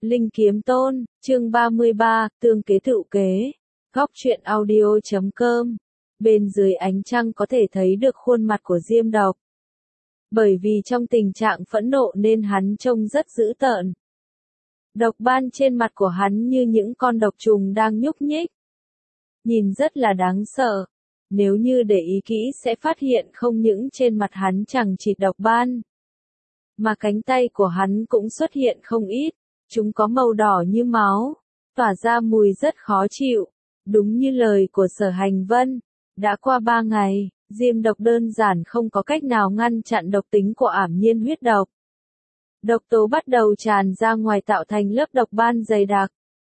Linh Kiếm Tôn, chương 33, tương kế tự kế. Góc truyện audio.com. Bên dưới ánh trăng có thể thấy được khuôn mặt của Diêm Độc. Bởi vì trong tình trạng phẫn nộ nên hắn trông rất dữ tợn. Độc ban trên mặt của hắn như những con độc trùng đang nhúc nhích. Nhìn rất là đáng sợ. Nếu như để ý kỹ sẽ phát hiện không những trên mặt hắn chẳng chỉ độc ban, mà cánh tay của hắn cũng xuất hiện không ít. Chúng có màu đỏ như máu, tỏa ra mùi rất khó chịu. Đúng như lời của Sở Hành Vân, đã qua 3 ngày, Diêm Độc đơn giản không có cách nào ngăn chặn độc tính của ảm nhiên huyết độc. Độc tố bắt đầu tràn ra ngoài tạo thành lớp độc ban dày đặc.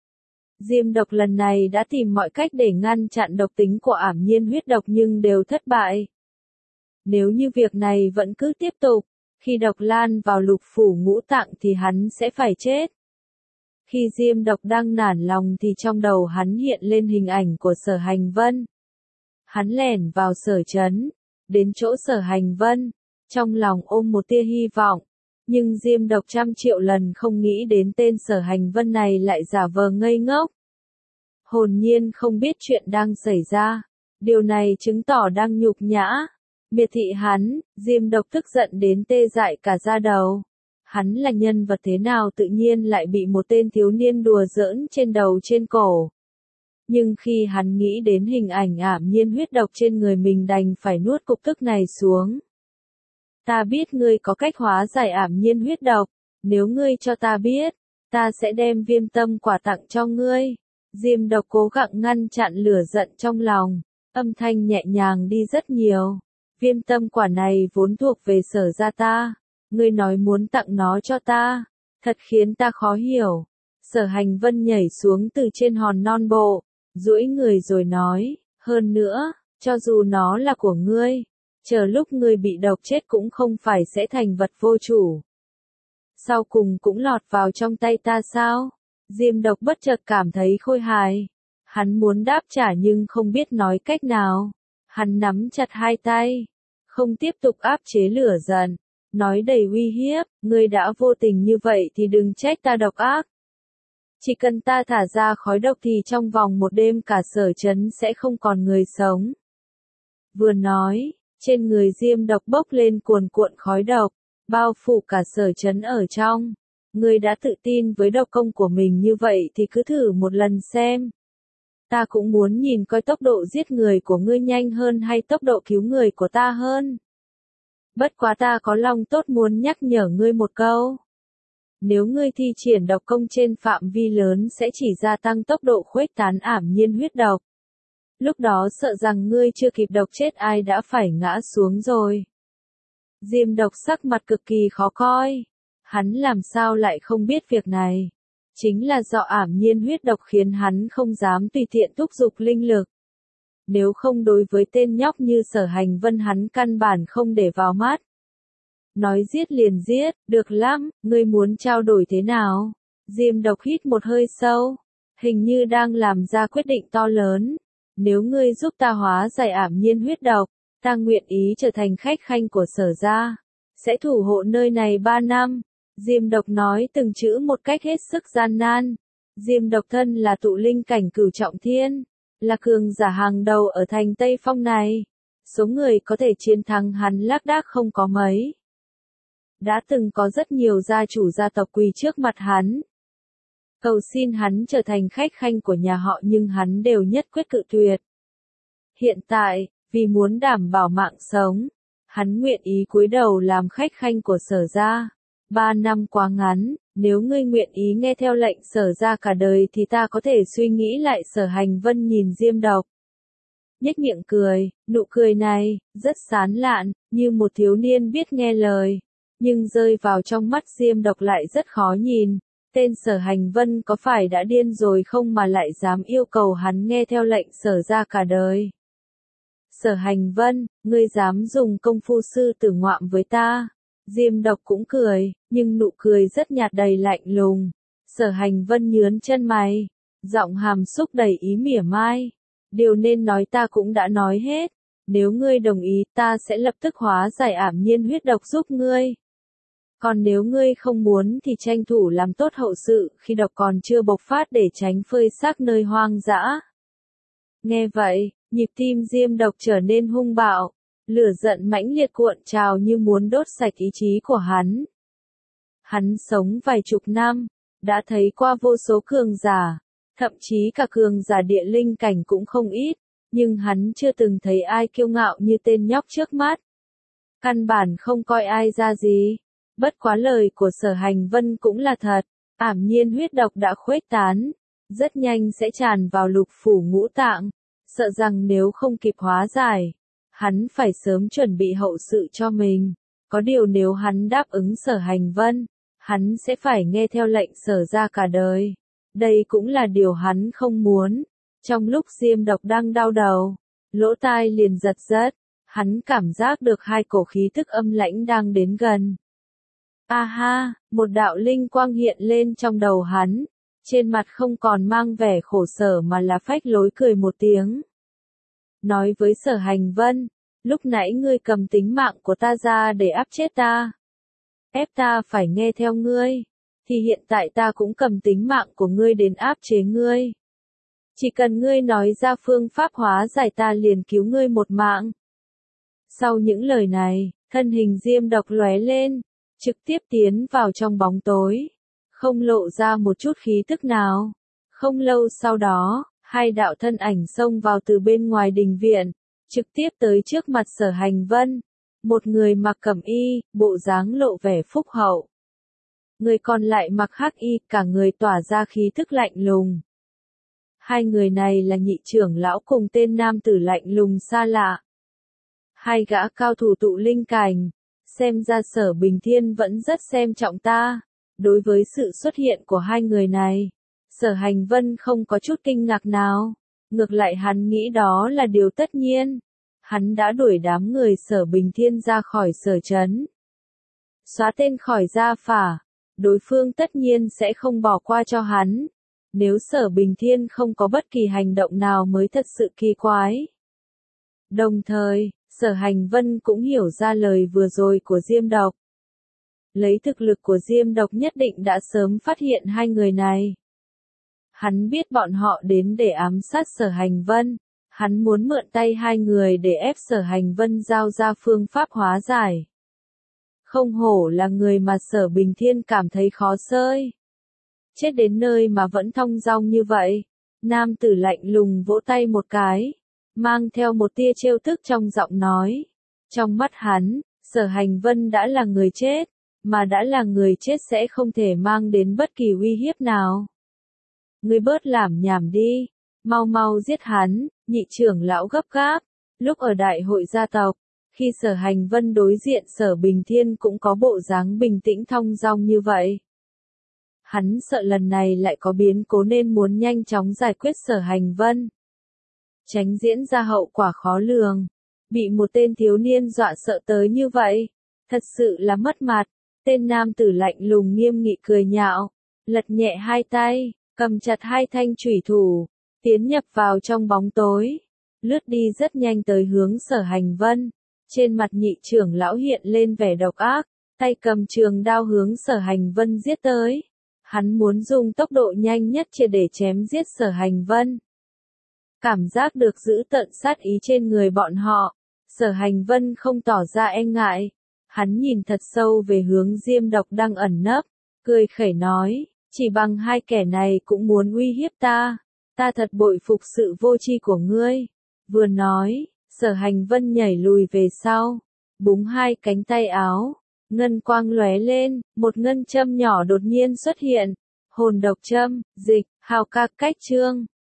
Diêm Độc lần này đã tìm mọi cách để ngăn chặn độc tính của ảm nhiên huyết độc nhưng đều thất bại. Nếu như việc này vẫn cứ tiếp tục, khi độc lan vào lục phủ ngũ tạng thì hắn sẽ phải chết. Khi Diêm Độc đang nản lòng thì trong đầu hắn hiện lên hình ảnh của Sở Hành Vân. Hắn lẻn vào Sở Trấn, đến chỗ Sở Hành Vân, trong lòng ôm một tia hy vọng. Nhưng Diêm Độc 100.000.000 lần không nghĩ đến tên Sở Hành Vân này lại giả vờ ngây ngốc. Hồn nhiên không biết chuyện đang xảy ra. Điều này chứng tỏ đang nhục nhã, miệt thị hắn. Diêm Độc tức giận đến tê dại cả da đầu. Hắn là nhân vật thế nào tự nhiên lại bị một tên thiếu niên đùa giỡn trên đầu trên cổ. Nhưng khi hắn nghĩ đến hình ảnh ảm nhiên huyết độc trên người mình đành phải nuốt cục tức này xuống. Ta biết ngươi có cách hóa giải ảm nhiên huyết độc, nếu ngươi cho ta biết, ta sẽ đem viêm tâm quả tặng cho ngươi. Diêm Độc cố gắng ngăn chặn lửa giận trong lòng, âm thanh nhẹ nhàng đi rất nhiều. Viêm tâm quả này vốn thuộc về Sở gia ta, ngươi nói muốn tặng nó cho ta, thật khiến ta khó hiểu. Sở Hành Vân nhảy xuống từ trên hòn non bộ, duỗi người rồi nói, hơn nữa, cho dù nó là của ngươi, chờ lúc ngươi bị độc chết cũng không phải sẽ thành vật vô chủ. Sau cùng cũng lọt vào trong tay ta sao? Diêm Độc bất chợt cảm thấy khôi hài. Hắn muốn đáp trả nhưng không biết nói cách nào. Hắn nắm chặt hai tay, không tiếp tục áp chế lửa giận, nói đầy uy hiếp, ngươi đã vô tình như vậy thì đừng trách ta độc ác. Chỉ cần ta thả ra khói độc thì trong vòng một đêm cả Sở Trấn sẽ không còn người sống. Vừa nói, trên người Diêm Độc bốc lên cuồn cuộn khói độc, bao phủ cả Sở Trấn ở trong. Ngươi đã tự tin với độc công của mình như vậy thì cứ thử một lần xem. Ta cũng muốn nhìn coi tốc độ giết người của ngươi nhanh hơn hay tốc độ cứu người của ta hơn. Bất quá ta có lòng tốt muốn nhắc nhở ngươi một câu. Nếu ngươi thi triển độc công trên phạm vi lớn sẽ chỉ gia tăng tốc độ khuếch tán ảm nhiên huyết độc. Lúc đó sợ rằng ngươi chưa kịp độc chết ai đã phải ngã xuống rồi. Diêm Độc sắc mặt cực kỳ khó coi. Hắn làm sao lại không biết việc này. Chính là do ảm nhiên huyết độc khiến hắn không dám tùy tiện thúc giục linh lực. Nếu không đối với tên nhóc như Sở Hành Vân hắn căn bản không để vào mắt. Nói giết liền giết, được lắm, ngươi muốn trao đổi thế nào? Diêm Độc hít một hơi sâu, hình như đang làm ra quyết định to lớn. Nếu ngươi giúp ta hóa giải ảm nhiên huyết độc, ta nguyện ý trở thành khách khanh của Sở gia, sẽ thủ hộ nơi này 3 năm. Diêm Độc nói từng chữ một cách hết sức gian nan. Diêm Độc thân là tụ linh cảnh cửu trọng thiên, là cường giả hàng đầu ở thành Tây Phong này. Số người có thể chiến thắng hắn lác đác không có mấy. Đã từng có rất nhiều gia chủ gia tộc quỳ trước mặt hắn, cầu xin hắn trở thành khách khanh của nhà họ nhưng hắn đều nhất quyết cự tuyệt. Hiện tại, vì muốn đảm bảo mạng sống, hắn nguyện ý cúi đầu làm khách khanh của Sở gia. 3 năm quá ngắn, nếu ngươi nguyện ý nghe theo lệnh Sở gia cả đời thì ta có thể suy nghĩ lại. Sở Hành Vân nhìn Diêm Độc, nhếch miệng cười, nụ cười này, rất sán lạn, như một thiếu niên biết nghe lời. Nhưng rơi vào trong mắt Diêm Độc lại rất khó nhìn. Tên Sở Hành Vân có phải đã điên rồi không mà lại dám yêu cầu hắn nghe theo lệnh Sở gia cả đời? Sở Hành Vân, ngươi dám dùng công phu sư tử ngoạm với ta? Diêm Độc cũng cười, nhưng nụ cười rất nhạt đầy lạnh lùng. Sở Hành Vân nhướng chân mày, giọng hàm xúc đầy ý mỉa mai. Điều nên nói ta cũng đã nói hết. Nếu ngươi đồng ý ta sẽ lập tức hóa giải ảm nhiên huyết độc giúp ngươi. Còn nếu ngươi không muốn thì tranh thủ làm tốt hậu sự khi độc còn chưa bộc phát để tránh phơi xác nơi hoang dã. Nghe vậy, nhịp tim Diêm Độc trở nên hung bạo, lửa giận mãnh liệt cuộn trào như muốn đốt sạch ý chí của hắn. Hắn sống vài chục năm, đã thấy qua vô số cường giả, thậm chí cả cường giả địa linh cảnh cũng không ít, nhưng hắn chưa từng thấy ai kiêu ngạo như tên nhóc trước mắt. Căn bản không coi ai ra gì. Bất quá lời của Sở Hành Vân cũng là thật, ảm nhiên huyết độc đã khuếch tán, rất nhanh sẽ tràn vào lục phủ ngũ tạng, sợ rằng nếu không kịp hóa giải, hắn phải sớm chuẩn bị hậu sự cho mình. Có điều nếu hắn đáp ứng Sở Hành Vân, hắn sẽ phải nghe theo lệnh Sở gia cả đời. Đây cũng là điều hắn không muốn. Trong lúc Diêm Độc đang đau đầu, lỗ tai liền giật giật, hắn cảm giác được hai cổ khí tức âm lãnh đang đến gần. A ha, một đạo linh quang hiện lên trong đầu hắn, trên mặt không còn mang vẻ khổ sở mà là phách lối cười một tiếng. Nói với Sở Hành Vân, lúc nãy ngươi cầm tính mạng của ta ra để áp chết ta. Ép ta phải nghe theo ngươi, thì hiện tại ta cũng cầm tính mạng của ngươi đến áp chế ngươi. Chỉ cần ngươi nói ra phương pháp hóa giải ta liền cứu ngươi một mạng. Sau những lời này, thân hình Diêm Độc lóe lên, trực tiếp tiến vào trong bóng tối, không lộ ra một chút khí tức nào. Không lâu sau đó, hai đạo thân ảnh xông vào từ bên ngoài đình viện, trực tiếp tới trước mặt Sở Hành Vân. Một người mặc cẩm y, bộ dáng lộ vẻ phúc hậu. Người còn lại mặc hắc y, cả người tỏa ra khí tức lạnh lùng. Hai người này là nhị trưởng lão cùng tên nam tử lạnh lùng xa lạ. Hai gã cao thủ tụ linh cảnh, xem ra Sở Bình Thiên vẫn rất xem trọng ta. Đối với sự xuất hiện của hai người này, Sở Hành Vân không có chút kinh ngạc nào. Ngược lại hắn nghĩ đó là điều tất nhiên. Hắn đã đuổi đám người Sở Bình Thiên ra khỏi Sở trấn. Xóa tên khỏi gia phả, đối phương tất nhiên sẽ không bỏ qua cho hắn. Nếu Sở Bình Thiên không có bất kỳ hành động nào mới thật sự kỳ quái. Đồng thời, Sở Hành Vân cũng hiểu ra lời vừa rồi của Diêm Độc. Lấy thực lực của Diêm Độc nhất định đã sớm phát hiện hai người này. Hắn biết bọn họ đến để ám sát Sở Hành Vân. Hắn muốn mượn tay hai người để ép Sở Hành Vân giao ra phương pháp hóa giải. Không hổ là người mà Sở Bình Thiên cảm thấy khó xơi. Chết đến nơi mà vẫn thong dong như vậy. Nam tử lạnh lùng vỗ tay một cái, mang theo một tia trêu tức trong giọng nói. Trong mắt hắn, Sở Hành Vân đã là người chết, mà đã là người chết sẽ không thể mang đến bất kỳ uy hiếp nào. Ngươi bớt lảm nhảm đi, mau mau giết hắn, nhị trưởng lão gấp gáp. Lúc ở đại hội gia tộc, khi Sở Hành Vân đối diện Sở Bình Thiên cũng có bộ dáng bình tĩnh thong dong như vậy. Hắn sợ lần này lại có biến cố nên muốn nhanh chóng giải quyết Sở Hành Vân. Tránh diễn ra hậu quả khó lường. Bị một tên thiếu niên dọa sợ tới như vậy, thật sự là mất mặt. Tên nam tử lạnh lùng nghiêm nghị cười nhạo, lật nhẹ hai tay, cầm chặt hai thanh chủy thủ, tiến nhập vào trong bóng tối, lướt đi rất nhanh tới hướng Sở Hành Vân. Trên mặt nhị trưởng lão hiện lên vẻ độc ác, tay cầm trường đao hướng Sở Hành Vân giết tới. Hắn muốn dùng tốc độ nhanh nhất để chém giết Sở Hành Vân. Cảm giác được giữ tận sát ý trên người bọn họ, Sở Hành Vân không tỏ ra e ngại. Hắn nhìn thật sâu về hướng Diêm Độc đang ẩn nấp, cười khẩy nói, chỉ bằng hai kẻ này cũng muốn uy hiếp ta. Ta thật bội phục sự vô tri của ngươi. Vừa nói, Sở Hành Vân nhảy lùi về sau, búng hai cánh tay áo, ngân quang lóe lên, một ngân châm nhỏ đột nhiên xuất hiện. Hồn độc châm, dịch, hào ca cách chương.